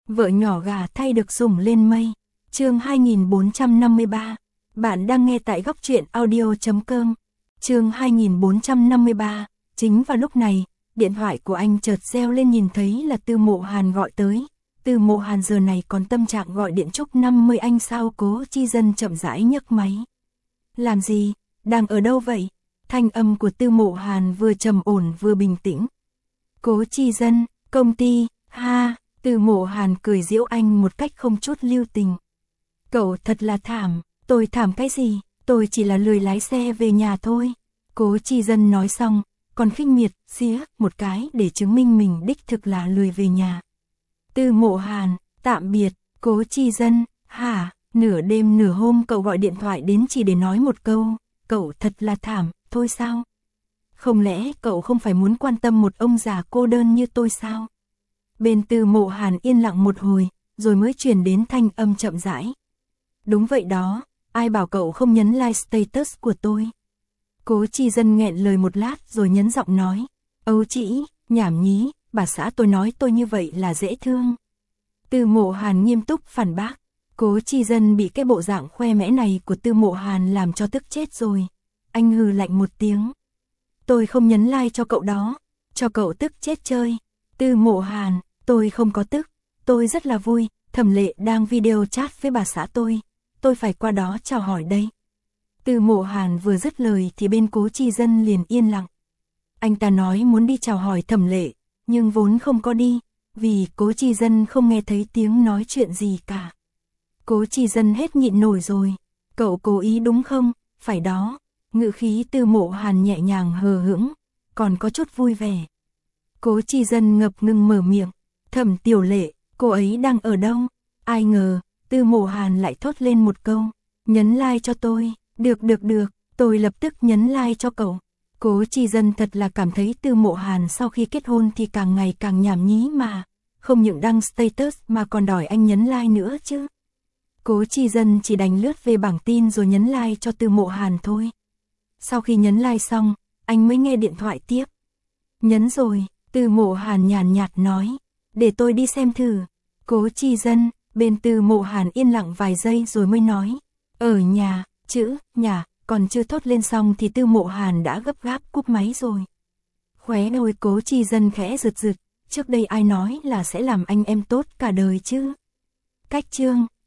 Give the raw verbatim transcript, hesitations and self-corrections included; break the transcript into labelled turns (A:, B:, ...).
A: Vợ nhỏ gà thay được sủng lên mây. Chương hai nghìn bốn trăm năm mươi ba. Bạn đang nghe tại góc truyện audio chấm com. Chương hai nghìn bốn trăm năm mươi ba. Chính vào lúc này, điện thoại của anh chợt reo lên, nhìn thấy là Tư Mộ Hàn gọi tới. Tư Mộ Hàn giờ này còn tâm trạng gọi điện chúc năm mươi anh sao? Cố Chi Dân chậm rãi nhấc máy. Làm gì? Đang ở đâu vậy? Thanh âm của Tư Mộ Hàn vừa trầm ổn vừa bình tĩnh. Cố Chi Dân, công ty, ha. Tư Mộ Hàn cười giễu anh một cách không chút lưu tình. Cậu thật là thảm. Tôi thảm cái gì? Tôi chỉ là lười lái xe về nhà thôi. Cố Chi Dân nói xong, còn khinh miệt xía một cái để chứng minh mình đích thực là lười về nhà. Tư Mộ Hàn, tạm biệt. Cố Chi Dân, hả? Nửa đêm nửa hôm cậu gọi điện thoại đến chỉ để nói một câu, cậu thật là thảm, thôi sao? Không lẽ cậu không phải muốn quan tâm một ông già cô đơn như tôi sao? Bên Tư Mộ Hàn yên lặng một hồi, rồi mới truyền đến thanh âm chậm rãi. Đúng vậy đó, ai bảo cậu không nhấn like status của tôi? Cố Chi Dân nghẹn lời một lát rồi nhấn giọng nói. Âu chỉ, nhảm nhí, bà xã tôi nói tôi như vậy là dễ thương. Tư Mộ Hàn nghiêm túc phản bác. Cố Chi Dân bị cái bộ dạng khoe mẽ này của Tư Mộ Hàn làm cho tức chết rồi. Anh hừ lạnh một tiếng. Tôi không nhấn like cho cậu đó, cho cậu tức chết chơi. Tư Mộ Hàn, tôi không có tức, tôi rất là vui, Thẩm Lệ đang video chat với bà xã tôi, tôi phải qua đó chào hỏi đây. Tư Mộ Hàn vừa dứt lời thì bên Cố Chi Dân liền yên lặng. Anh ta nói muốn đi chào hỏi Thẩm Lệ, nhưng vốn không có đi, vì Cố Chi Dân không nghe thấy tiếng nói chuyện gì cả. Cố Chi Dân hết nhịn nổi rồi, cậu cố ý đúng không? Phải đó. Ngữ khí Tư Mộ Hàn nhẹ nhàng hờ hững, còn có chút vui vẻ. Cố Chi Dân ngập ngừng mở miệng, Thẩm Tiểu Lệ, cô ấy đang ở đâu? Ai ngờ, Tư Mộ Hàn lại thốt lên một câu, nhấn like cho tôi. Được được được, tôi lập tức nhấn like cho cậu. Cố Chi Dân thật là cảm thấy Tư Mộ Hàn sau khi kết hôn thì càng ngày càng nhảm nhí mà, không những đăng status mà còn đòi anh nhấn like nữa chứ. Cố Chi Dân chỉ đành lướt về bảng tin rồi nhấn like cho Tư Mộ Hàn thôi. Sau khi nhấn like xong, anh mới nghe điện thoại tiếp. Nhấn rồi, Tư Mộ Hàn nhàn nhạt nói, để tôi đi xem thử. Cố Chi Dân, bên Tư Mộ Hàn yên lặng vài giây rồi mới nói, ở nhà, chữ, nhà, còn chưa thốt lên xong thì Tư Mộ Hàn đã gấp gáp cúp máy rồi. Khóe môi Cố Chi Dân khẽ rực rực, trước đây ai nói là sẽ làm anh em tốt cả đời chứ. Cách chương,